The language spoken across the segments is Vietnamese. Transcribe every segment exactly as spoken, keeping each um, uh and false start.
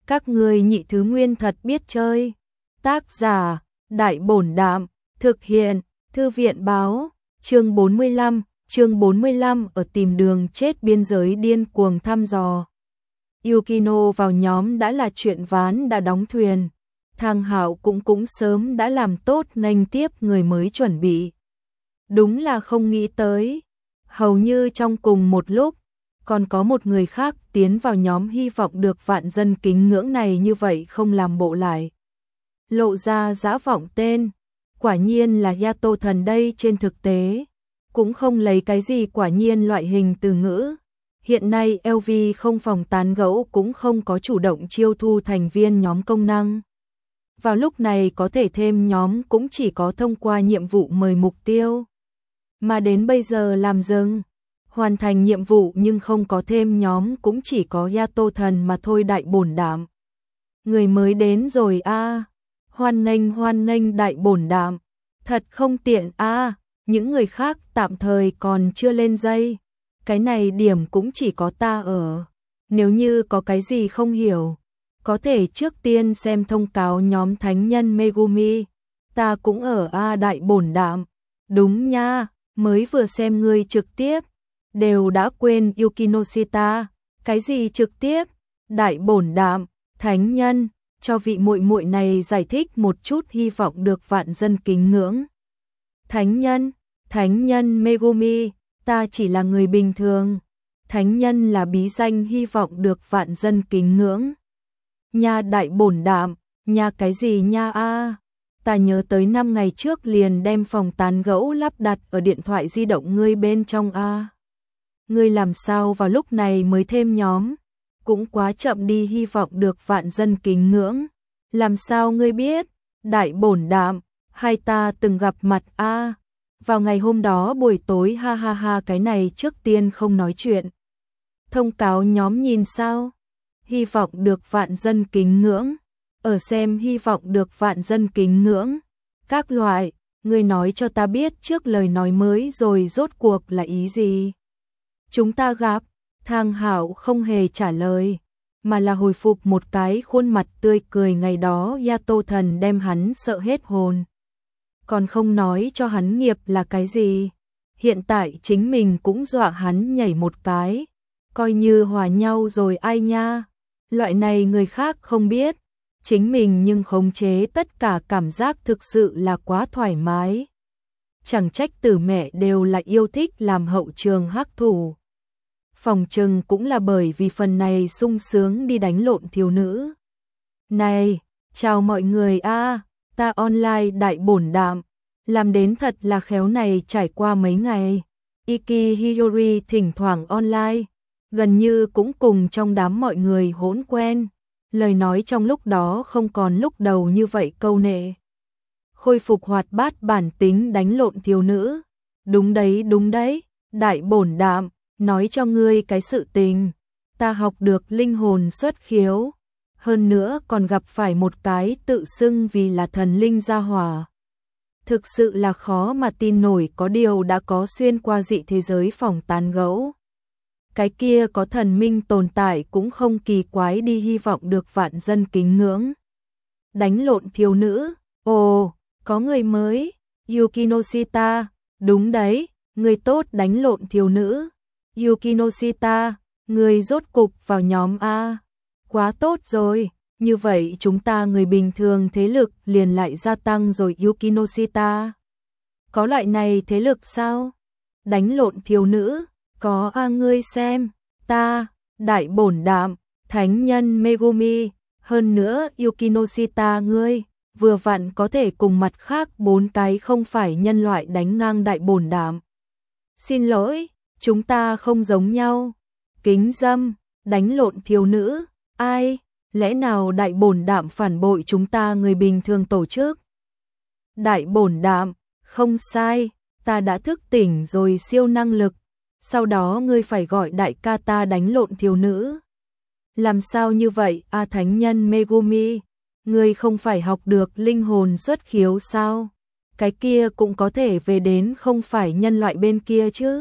Các ngươi nhị thứ nguyên thật biết chơi. Tác giả, Đại Bổn Đạm, thực hiện, Thư viện Báo, chương bốn mươi lăm, chương bốn mươi lăm ở tìm đường chết biên giới điên cuồng thăm dò. Yukino vào nhóm đã là chuyện ván đã đóng thuyền, Thang Hạo cũng cũng sớm đã làm tốt nghênh tiếp người mới chuẩn bị. Đúng là không nghĩ tới, hầu như trong cùng một lúc, còn có một người khác tiến vào nhóm hy vọng được vạn dân kính ngưỡng này như vậy không làm bộ lại. Lộ ra dã vọng tên, quả nhiên là Yato thần đây. Trên thực tế, cũng không lấy cái gì quả nhiên loại hình từ ngữ. Hiện nay lờ vê không phòng tán gẫu cũng không có chủ động chiêu thu thành viên nhóm công năng. Vào lúc này có thể thêm nhóm cũng chỉ có thông qua nhiệm vụ mời mục tiêu. Mà đến bây giờ làm dừng, hoàn thành nhiệm vụ nhưng không có thêm nhóm cũng chỉ có Yato thần mà thôi. Đại Bổn Đạm, người mới đến rồi a. À. Hoan nghênh hoan nghênh Đại Bổn Đạm, thật không tiện a. À. Những người khác tạm thời còn chưa lên dây, cái này điểm cũng chỉ có ta ở. Nếu như có cái gì không hiểu, có thể trước tiên xem thông cáo nhóm thánh nhân Megumi. Ta cũng ở a. À. Đại Bổn Đạm, đúng nha, mới vừa xem ngươi trực tiếp, đều đã quên Yukinoshita. Cái gì trực tiếp? Đại Bổn Đạm, thánh nhân, cho vị muội muội này giải thích một chút, hy vọng được vạn dân kính ngưỡng. Thánh nhân, thánh nhân Megumi, ta chỉ là người bình thường. Thánh nhân là bí danh hy vọng được vạn dân kính ngưỡng. Nha Đại Bổn Đạm, nha cái gì nha a? À? Ta nhớ tới năm ngày trước liền đem phòng tán gẫu lắp đặt ở điện thoại di động ngươi bên trong a. À? Ngươi làm sao vào lúc này mới thêm nhóm? Cũng quá chậm đi, hy vọng được vạn dân kính ngưỡng. Làm sao ngươi biết? Đại Bổn Đạm, hai ta từng gặp mặt a. À? Vào ngày hôm đó buổi tối, ha ha ha, cái này trước tiên không nói chuyện. Thông cáo nhóm nhìn sao? Hy vọng được vạn dân kính ngưỡng. Ở xem hy vọng được vạn dân kính ngưỡng. Các loại, ngươi nói cho ta biết trước lời nói mới rồi rốt cuộc là ý gì? Chúng ta gặp. Thang Hạo không hề trả lời, mà là hồi phục một cái khuôn mặt tươi cười. Ngày đó Yato thần đem hắn sợ hết hồn, còn không nói cho hắn nghiệp là cái gì. Hiện tại chính mình cũng dọa hắn nhảy một cái, coi như hòa nhau rồi ai nha. Loại này người khác không biết, chính mình nhưng khống chế tất cả, cảm giác thực sự là quá thoải mái. Chẳng trách tử mẹ đều là yêu thích làm hậu trường hắc thủ. Phòng trừng cũng là bởi vì phần này sung sướng đi đánh lộn thiếu nữ. Này, chào mọi người a, à, ta online Đại Bổn Đạm, làm đến thật là khéo này. Trải qua mấy ngày, Iki Hiyori thỉnh thoảng online, gần như cũng cùng trong đám mọi người hỗn quen. Lời nói trong lúc đó không còn lúc đầu như vậy câu nệ, khôi phục hoạt bát bản tính đánh lộn thiếu nữ. Đúng đấy, đúng đấy, Đại Bổn Đạm, nói cho ngươi cái sự tình, ta học được linh hồn xuất khiếu, hơn nữa còn gặp phải một cái tự xưng vì là thần linh gia hỏa. Thực sự là khó mà tin nổi, có điều đã có xuyên qua dị thế giới phòng tán gẫu. Cái kia có thần minh tồn tại cũng không kỳ quái đi, hy vọng được vạn dân kính ngưỡng. Đánh lộn thiếu nữ, ồ, có người mới, Yukinoshita, đúng đấy, người tốt đánh lộn thiếu nữ. Yukinoshita, người rốt cục vào nhóm a. Quá tốt rồi, như vậy chúng ta người bình thường thế lực liền lại gia tăng rồi. Yukinoshita, có loại này thế lực sao? Đánh lộn thiếu nữ, có a. À, ngươi xem, ta, Đại Bổn Đạm, thánh nhân Megumi, hơn nữa Yukinoshita ngươi, vừa vặn có thể cùng mặt khác bốn cái không phải nhân loại đánh ngang Đại Bổn Đạm. Xin lỗi, chúng ta không giống nhau. Kính dâm, đánh lộn thiếu nữ, ai? Lẽ nào Đại Bổn Đạm phản bội chúng ta người bình thường tổ chức? Đại Bổn Đạm, không sai, ta đã thức tỉnh rồi siêu năng lực. Sau đó ngươi phải gọi đại ca ta đánh lộn thiếu nữ. Làm sao như vậy a? À, thánh nhân Megumi, ngươi không phải học được linh hồn xuất khiếu sao? Cái kia cũng có thể về đến không phải nhân loại bên kia chứ?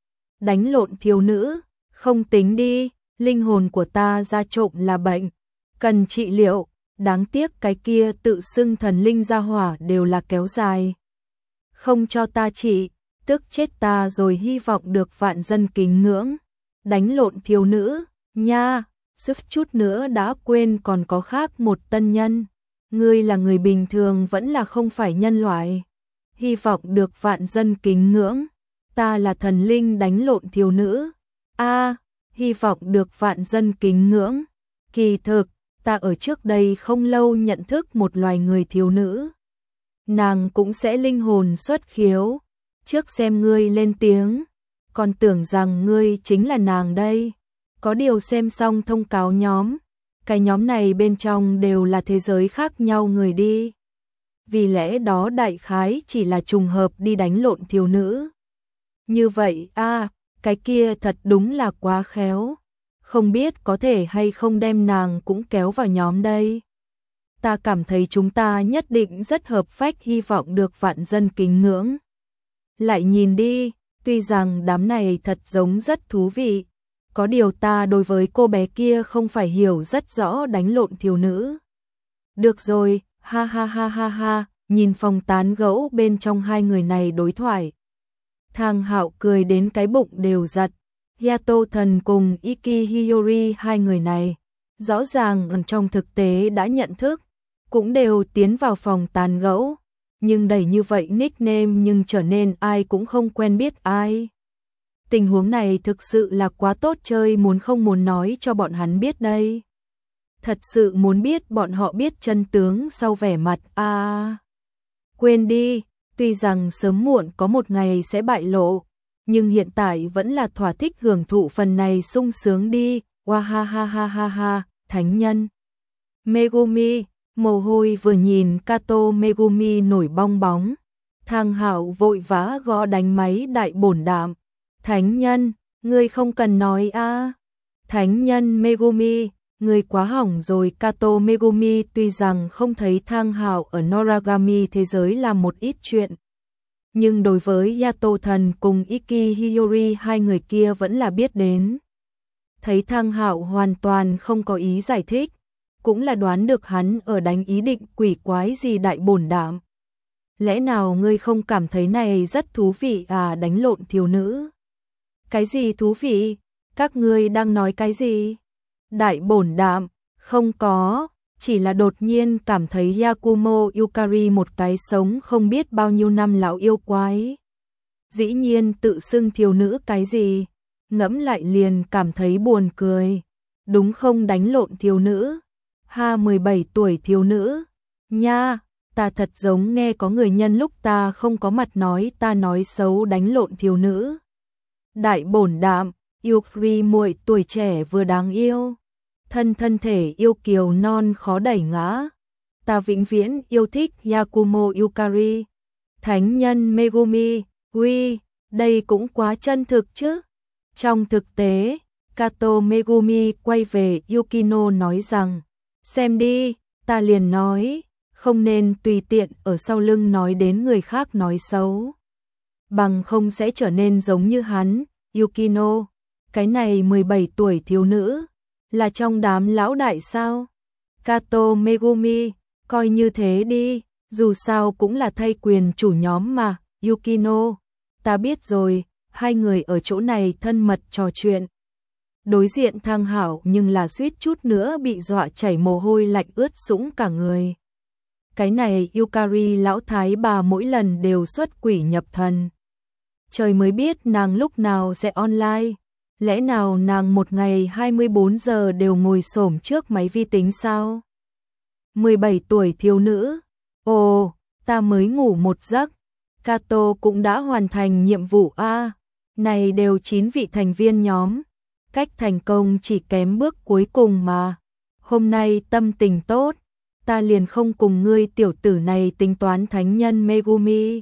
Đánh lộn thiếu nữ, không tính đi, linh hồn của ta ra trộm là bệnh. cần trị liệu, đáng tiếc cái kia tự xưng thần linh gia hỏa đều là kéo dài. Không cho ta trị, tức chết ta rồi, hy vọng được vạn dân kính ngưỡng. Đánh lộn thiếu nữ, nha, sức chút nữa đã quên còn có khác một tân nhân. Ngươi là người bình thường vẫn là không phải nhân loại. Hy vọng được vạn dân kính ngưỡng. Ta là thần linh đánh lộn thiếu nữ. A, hy vọng được vạn dân kính ngưỡng. Kỳ thực, ta ở trước đây không lâu nhận thức một loài người thiếu nữ. Nàng cũng sẽ linh hồn xuất khiếu. Trước xem ngươi lên tiếng, còn tưởng rằng ngươi chính là nàng đây. Có điều xem xong thông cáo nhóm, cái nhóm này bên trong đều là thế giới khác nhau người đi. Vì lẽ đó đại khái chỉ là trùng hợp đi đánh lộn thiếu nữ. Như vậy a, à, cái kia thật đúng là quá khéo. Không biết có thể hay không đem nàng cũng kéo vào nhóm đây. Ta cảm thấy chúng ta nhất định rất hợp phách, hy vọng được vạn dân kính ngưỡng. Lại nhìn đi, tuy rằng đám này thật giống rất thú vị. Có điều ta đối với cô bé kia không phải hiểu rất rõ đánh lộn thiếu nữ. Được rồi, ha ha ha ha ha, nhìn phòng tán gẫu bên trong hai người này đối thoại. Thang Hạo cười đến cái bụng đều giật. Yato thần cùng Iki Hiyori hai người này, rõ ràng ở trong thực tế đã nhận thức, cũng đều tiến vào phòng tán gẫu. Nhưng đẩy như vậy nickname nhưng trở nên ai cũng không quen biết ai. Tình huống này thực sự là quá tốt chơi, muốn không muốn nói cho bọn hắn biết đây. Thật sự muốn biết bọn họ biết chân tướng sau vẻ mặt a. À, quên đi, tuy rằng sớm muộn có một ngày sẽ bại lộ, nhưng hiện tại vẫn là thỏa thích hưởng thụ phần này sung sướng đi. Wa ha ha ha ha ha, thánh nhân. Megumi, mồ hôi vừa nhìn Kato Megumi nổi bong bóng. Thang Hạo vội vã gõ đánh máy đại bổn đạm. Thánh nhân, ngươi không cần nói a. À. Thánh nhân Megumi, ngươi quá hỏng rồi. Kato Megumi tuy rằng không thấy Thang Hạo ở Noragami thế giới làm một ít chuyện, nhưng đối với Yato thần cùng Iki Hiyori hai người kia vẫn là biết đến. Thấy Thang Hạo hoàn toàn không có ý giải thích, cũng là đoán được hắn ở đánh ý định quỷ quái gì đại bổn đạm. Lẽ nào ngươi không cảm thấy này rất thú vị à, đánh lộn thiếu nữ? Cái gì thú vị? Các ngươi đang nói cái gì? Đại bổn đạm, không có, chỉ là đột nhiên cảm thấy Yakumo Yukari một cái sống không biết bao nhiêu năm lão yêu quái. Dĩ nhiên tự xưng thiếu nữ cái gì? Ngẫm lại liền cảm thấy buồn cười. Đúng không, đánh lộn thiếu nữ? Ha, mười bảy tuổi thiếu nữ. Nha, ta thật giống nghe có người nhân lúc ta không có mặt nói ta nói xấu đánh lộn thiếu nữ. Đại bổn đạm, Yukari muội tuổi trẻ vừa đáng yêu. Thân thân thể yêu kiều non khó đẩy ngã. Ta vĩnh viễn yêu thích Yakumo Yukari. Thánh nhân Megumi, uy, đây cũng quá chân thực chứ. Trong thực tế, Kato Megumi quay về Yukino nói rằng, xem đi, ta liền nói, không nên tùy tiện ở sau lưng nói đến người khác nói xấu. Bằng không sẽ trở nên giống như hắn. Yukino, cái này mười bảy tuổi thiếu nữ, là trong đám lão đại sao? Kato Megumi, coi như thế đi, dù sao cũng là thay quyền chủ nhóm mà. Yukino, ta biết rồi. Hai người ở chỗ này thân mật trò chuyện. Đối diện Thang Hạo nhưng là suýt chút nữa bị dọa chảy mồ hôi lạnh ướt sũng cả người. Cái này Yukari lão thái bà mỗi lần đều xuất quỷ nhập thần. Trời mới biết nàng lúc nào sẽ online. Lẽ nào nàng một ngày hai mươi bốn giờ đều ngồi xổm trước máy vi tính sao? mười bảy tuổi thiếu nữ. Ồ, ta mới ngủ một giấc. Kato cũng đã hoàn thành nhiệm vụ a. Này đều chín vị thành viên nhóm. Cách thành công chỉ kém bước cuối cùng mà. Hôm nay tâm tình tốt, ta liền không cùng ngươi tiểu tử này tính toán thánh nhân Megumi.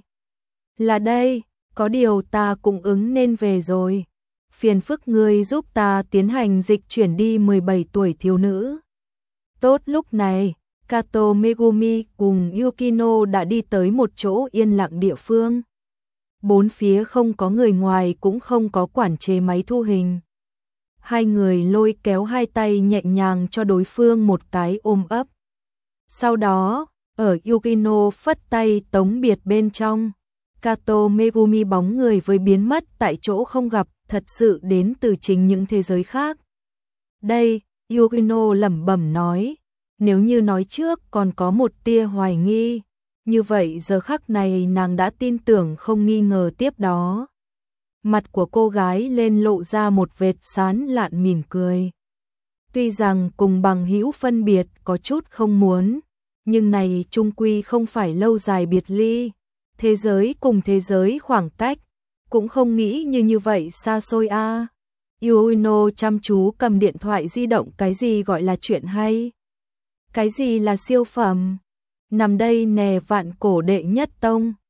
Là đây, có điều ta cũng ứng nên về rồi. Phiền phức ngươi giúp ta tiến hành dịch chuyển đi mười bảy tuổi thiếu nữ. Tốt, lúc này, Kato Megumi cùng Yukino đã đi tới một chỗ yên lặng địa phương. Bốn phía không có người ngoài cũng không có quản chế máy thu hình. Hai người lôi kéo hai tay nhẹ nhàng cho đối phương một cái ôm ấp. Sau đó, ở Yukino phất tay tống biệt bên trong, Kato Megumi bóng người với biến mất tại chỗ không gặp, thật sự đến từ chính những thế giới khác. Đây, Yukino lẩm bẩm nói, nếu như nói trước còn có một tia hoài nghi, như vậy giờ khắc này nàng đã tin tưởng không nghi ngờ tiếp đó. Mặt của cô gái lên lộ ra một vệt sán lạn mỉm cười. Tuy rằng cùng bằng hữu phân biệt có chút không muốn, nhưng này chung quy không phải lâu dài biệt ly. Thế giới cùng thế giới khoảng cách, cũng không nghĩ như như vậy xa xôi a. À. Yuino chăm chú cầm điện thoại di động, cái gì gọi là chuyện hay? Cái gì là siêu phẩm? Nằm đây nè, vạn cổ đệ nhất tông.